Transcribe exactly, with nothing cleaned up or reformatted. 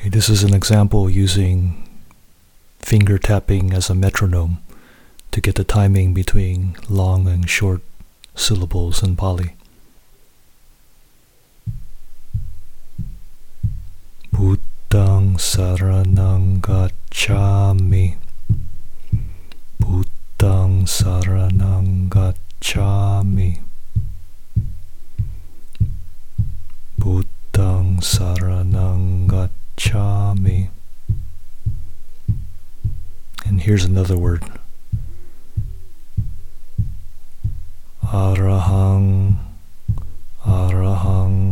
Okay, this is an example using finger tapping as a metronome to get the timing between long and short syllables in Pali. Buddhang saranang gacchami. Buddhang saranang gacchami. Buddhang saranang gacchami. And here's another word. Arahang, arahang,